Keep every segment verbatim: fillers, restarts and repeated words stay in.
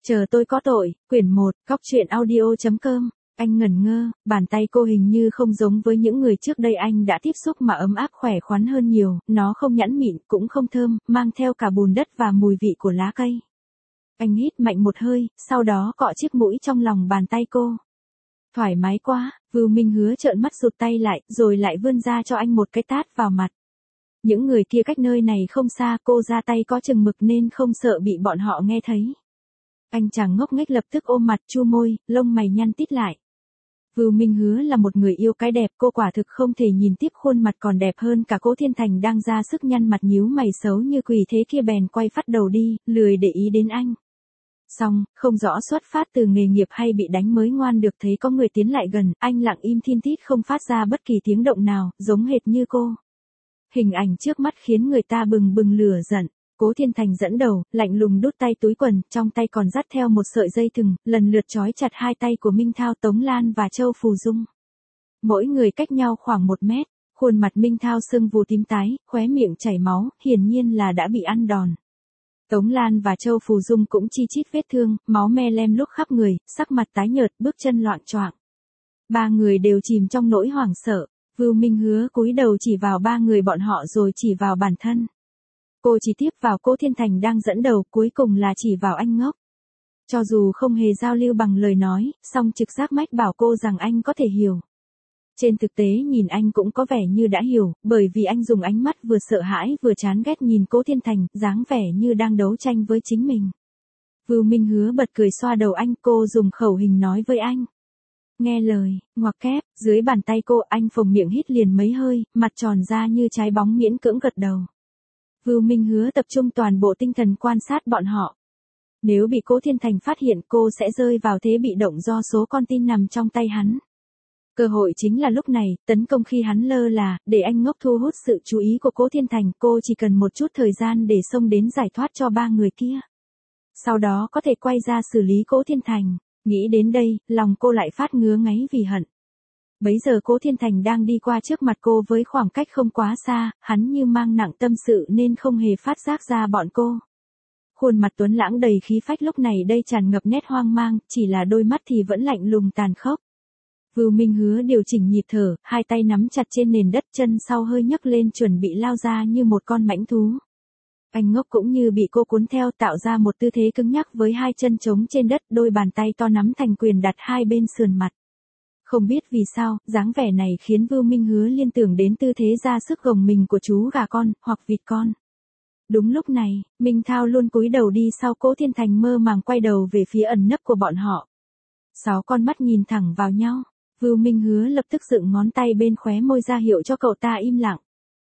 Chờ tôi có tội, quyển một, góc truyện audio.com. Anh ngẩn ngơ, bàn tay cô hình như không giống với những người trước đây anh đã tiếp xúc mà ấm áp khỏe khoắn hơn nhiều, nó không nhẵn mịn, cũng không thơm, mang theo cả bùn đất và mùi vị của lá cây. Anh hít mạnh một hơi, sau đó cọ chiếc mũi trong lòng bàn tay cô. Thoải mái quá, Vưu Minh Hứa trợn mắt rụt tay lại, rồi lại vươn ra cho anh một cái tát vào mặt. Những người kia cách nơi này không xa, cô ra tay có chừng mực nên không sợ bị bọn họ nghe thấy. Anh chàng ngốc nghếch lập tức ôm mặt chu môi, lông mày nhăn tít lại. Vưu Minh Hứa là một người yêu cái đẹp, cô quả thực không thể nhìn tiếp khuôn mặt còn đẹp hơn cả Cố Thiên Thành đang ra sức nhăn mặt nhíu mày xấu như quỷ thế kia bèn quay phát đầu đi, lười để ý đến anh. Xong, không rõ xuất phát từ nghề nghiệp hay bị đánh mới ngoan được thấy có người tiến lại gần, anh lặng im thiên tít không phát ra bất kỳ tiếng động nào, giống hệt như cô. Hình ảnh trước mắt khiến người ta bừng bừng lửa giận. Cố Thiên Thành dẫn đầu, lạnh lùng đút tay túi quần, trong tay còn dắt theo một sợi dây thừng, lần lượt trói chặt hai tay của Minh Thao, Tống Lan và Châu Phù Dung. Mỗi người cách nhau khoảng một mét, khuôn mặt Minh Thao sưng vù tím tái, khóe miệng chảy máu, hiển nhiên là đã bị ăn đòn. Tống Lan và Châu Phù Dung cũng chi chít vết thương, máu me lem luốc khắp người, sắc mặt tái nhợt, bước chân loạng choạng. Ba người đều chìm trong nỗi hoảng sợ. Vưu Minh Hứa cúi đầu chỉ vào ba người bọn họ rồi chỉ vào bản thân. Cô chỉ tiếp vào Cố Thiên Thành đang dẫn đầu, cuối cùng là chỉ vào anh ngốc. Cho dù không hề giao lưu bằng lời nói, song trực giác mách bảo cô rằng anh có thể hiểu. Trên thực tế nhìn anh cũng có vẻ như đã hiểu, bởi vì anh dùng ánh mắt vừa sợ hãi vừa chán ghét nhìn Cố Thiên Thành, dáng vẻ như đang đấu tranh với chính mình. Vưu Minh Hứa bật cười xoa đầu anh, cô dùng khẩu hình nói với anh. Nghe lời, ngoặc kép, dưới bàn tay cô anh phồng miệng hít liền mấy hơi, mặt tròn ra như trái bóng miễn cưỡng gật đầu. Vưu Minh Hứa tập trung toàn bộ tinh thần quan sát bọn họ. Nếu bị Cố Thiên Thành phát hiện cô sẽ rơi vào thế bị động do số con tin nằm trong tay hắn. Cơ hội chính là lúc này, tấn công khi hắn lơ là, để anh ngốc thu hút sự chú ý của Cố Thiên Thành, cô chỉ cần một chút thời gian để xông đến giải thoát cho ba người kia. Sau đó có thể quay ra xử lý Cố Thiên Thành. Nghĩ đến đây, lòng cô lại phát ngứa ngáy vì hận. Bấy giờ Cố Thiên Thành đang đi qua trước mặt cô với khoảng cách không quá xa, hắn như mang nặng tâm sự nên không hề phát giác ra bọn cô. Khuôn mặt tuấn lãng đầy khí phách lúc này đây tràn ngập nét hoang mang, chỉ là đôi mắt thì vẫn lạnh lùng tàn khốc. Vưu Minh Hứa điều chỉnh nhịp thở, hai tay nắm chặt trên nền đất, chân sau hơi nhấc lên chuẩn bị lao ra như một con mãnh thú. Anh ngốc cũng như bị cô cuốn theo tạo ra một tư thế cứng nhắc với hai chân trống trên đất, đôi bàn tay to nắm thành quyền đặt hai bên sườn mặt. Không biết vì sao, dáng vẻ này khiến Vưu Minh Hứa liên tưởng đến tư thế ra sức gồng mình của chú gà con, hoặc vịt con. Đúng lúc này, Minh Thao luôn cúi đầu đi sau Cố Thiên Thành mơ màng quay đầu về phía ẩn nấp của bọn họ. Sáu con mắt nhìn thẳng vào nhau, Vưu Minh Hứa lập tức dựng ngón tay bên khóe môi ra hiệu cho cậu ta im lặng.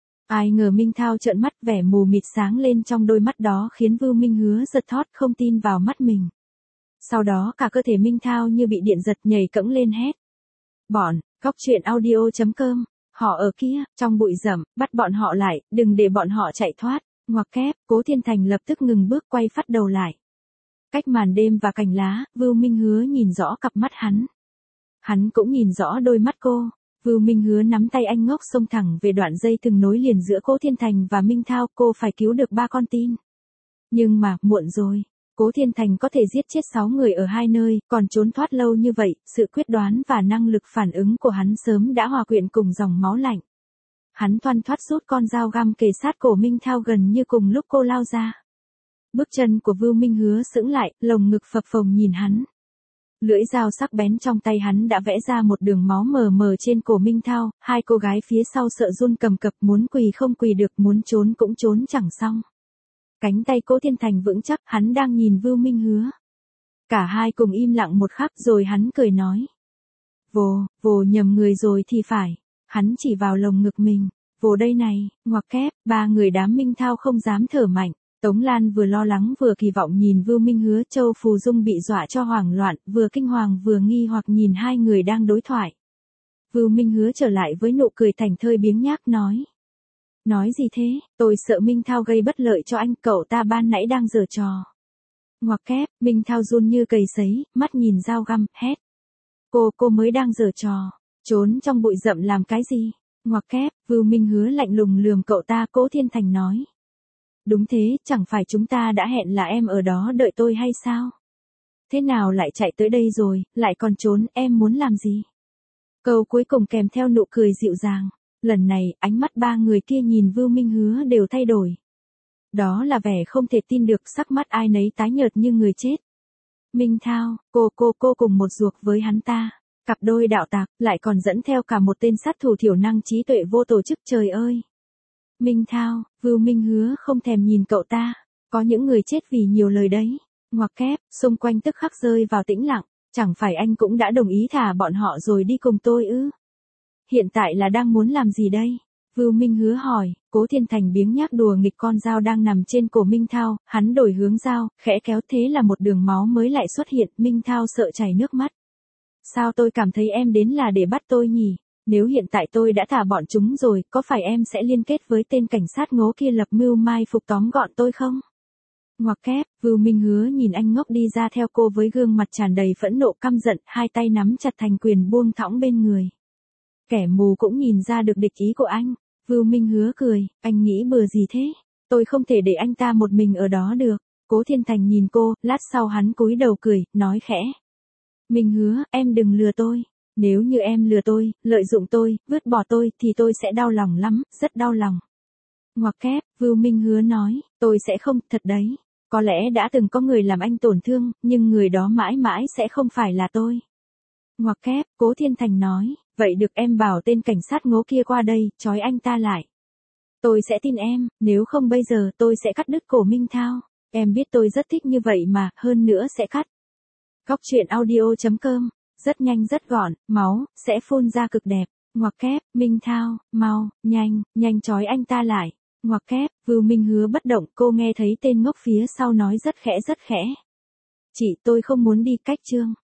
Ai ngờ Minh Thao trợn mắt, vẻ mù mịt sáng lên trong đôi mắt đó khiến Vưu Minh Hứa giật thót không tin vào mắt mình. Sau đó cả cơ thể Minh Thao như bị điện giật nhảy cẫng lên hét. Bọn, góc truyện audio.com, họ ở kia, trong bụi rậm, bắt bọn họ lại, đừng để bọn họ chạy thoát, ngoặc kép, Cố Thiên Thành lập tức ngừng bước quay phát đầu lại. Cách màn đêm và cành lá, Vưu Minh Hứa nhìn rõ cặp mắt hắn. Hắn cũng nhìn rõ đôi mắt cô. Vưu Minh Hứa nắm tay anh ngốc xông thẳng về đoạn dây từng nối liền giữa Cố Thiên Thành và Minh Thao, cô phải cứu được ba con tin. Nhưng mà, muộn rồi. Cố Thiên Thành có thể giết chết sáu người ở hai nơi, còn trốn thoát lâu như vậy, sự quyết đoán và năng lực phản ứng của hắn sớm đã hòa quyện cùng dòng máu lạnh. Hắn thoăn thoắt rút con dao găm kề sát cổ Minh Thao gần như cùng lúc cô lao ra. Bước chân của Vưu Minh Hứa sững lại, lồng ngực phập phồng nhìn hắn. Lưỡi dao sắc bén trong tay hắn đã vẽ ra một đường máu mờ mờ trên cổ Minh Thao, hai cô gái phía sau sợ run cầm cập, muốn quỳ không quỳ được, muốn trốn cũng trốn chẳng xong. Cánh tay Cố Thiên Thành vững chắc, hắn đang nhìn Vưu Minh Hứa. Cả hai cùng im lặng một khắc rồi hắn cười nói. Vồ, vồ nhầm người rồi thì phải. Hắn chỉ vào lồng ngực mình. Vồ đây này, ngoặc kép, ba người đám Minh Thao không dám thở mạnh. Tống Lan vừa lo lắng vừa kỳ vọng nhìn Vưu Minh Hứa, Châu Phù Dung bị dọa cho hoảng loạn, vừa kinh hoàng vừa nghi hoặc nhìn hai người đang đối thoại. Vưu Minh Hứa trở lại với nụ cười thành thơi biếng nhác nói. Nói gì thế, tôi sợ Minh Thao gây bất lợi cho anh, cậu ta ban nãy đang giở trò. Ngoặc kép, Minh Thao run như cầy sấy, mắt nhìn dao găm, hét. Cô, cô mới đang giở trò, trốn trong bụi rậm làm cái gì? Ngoặc kép, Vưu Minh Hứa lạnh lùng lườm cậu ta. Cố Thiên Thành nói. Đúng thế, chẳng phải chúng ta đã hẹn là em ở đó đợi tôi hay sao? thế nào lại chạy tới đây rồi, lại còn trốn, em muốn làm gì? Câu cuối cùng kèm theo nụ cười dịu dàng. Lần này, ánh mắt ba người kia nhìn Vưu Minh Hứa đều thay đổi. Đó là vẻ không thể tin được, sắc mắt ai nấy tái nhợt như người chết. Minh Thao, cô cô cô cùng một ruột với hắn ta. Cặp đôi đạo tặc, lại còn dẫn theo cả một tên sát thủ thiểu năng trí tuệ vô tổ chức, trời ơi. Minh Thao, Vưu Minh Hứa không thèm nhìn cậu ta. Có những người chết vì nhiều lời đấy. Ngoặc kép, xung quanh tức khắc rơi vào tĩnh lặng. Chẳng phải anh cũng đã đồng ý thả bọn họ rồi đi cùng tôi ư? Hiện tại là đang muốn làm gì đây? Vưu Minh Hứa hỏi. Cố Thiên Thành biếng nhác đùa nghịch con dao đang nằm trên cổ Minh Thao, hắn đổi hướng dao, khẽ kéo, thế là một đường máu mới lại xuất hiện. Minh Thao sợ chảy nước mắt. Sao tôi cảm thấy em đến là để bắt tôi nhỉ? Nếu hiện tại tôi đã thả bọn chúng rồi, có phải em sẽ liên kết với tên cảnh sát ngố kia lập mưu mai phục tóm gọn tôi không? Ngoặc kép, Vưu Minh Hứa nhìn anh ngốc đi ra theo cô với gương mặt tràn đầy phẫn nộ căm giận, hai tay nắm chặt thành quyền buông thõng bên người. Kẻ mù cũng nhìn ra được địch ý của anh. Vưu Minh Hứa cười, anh nghĩ bừa gì thế? Tôi không thể để anh ta một mình ở đó được. Cố Thiên Thành nhìn cô, lát sau hắn cúi đầu cười, nói khẽ. Minh Hứa, em đừng lừa tôi. Nếu như em lừa tôi, lợi dụng tôi, vứt bỏ tôi, thì tôi sẽ đau lòng lắm, rất đau lòng. Ngoặc kép, Vưu Minh Hứa nói, tôi sẽ không, thật đấy. Có lẽ đã từng có người làm anh tổn thương, nhưng người đó mãi mãi sẽ không phải là tôi. Ngoặc kép, Cố Thiên Thành nói, vậy được, em bảo tên cảnh sát ngố kia qua đây, trói anh ta lại. Tôi sẽ tin em, nếu không bây giờ tôi sẽ cắt đứt cổ Minh Thao. Em biết tôi rất thích như vậy mà, hơn nữa sẽ cắt. Góc truyện audio chấm com, rất nhanh rất gọn, máu, sẽ phun ra cực đẹp. Ngoặc kép, Minh Thao, mau, nhanh, nhanh trói anh ta lại. Ngoặc kép, Vưu Minh Hứa bất động, cô nghe thấy tên ngốc phía sau nói rất khẽ rất khẽ. Chị, tôi không muốn đi, cách Trương.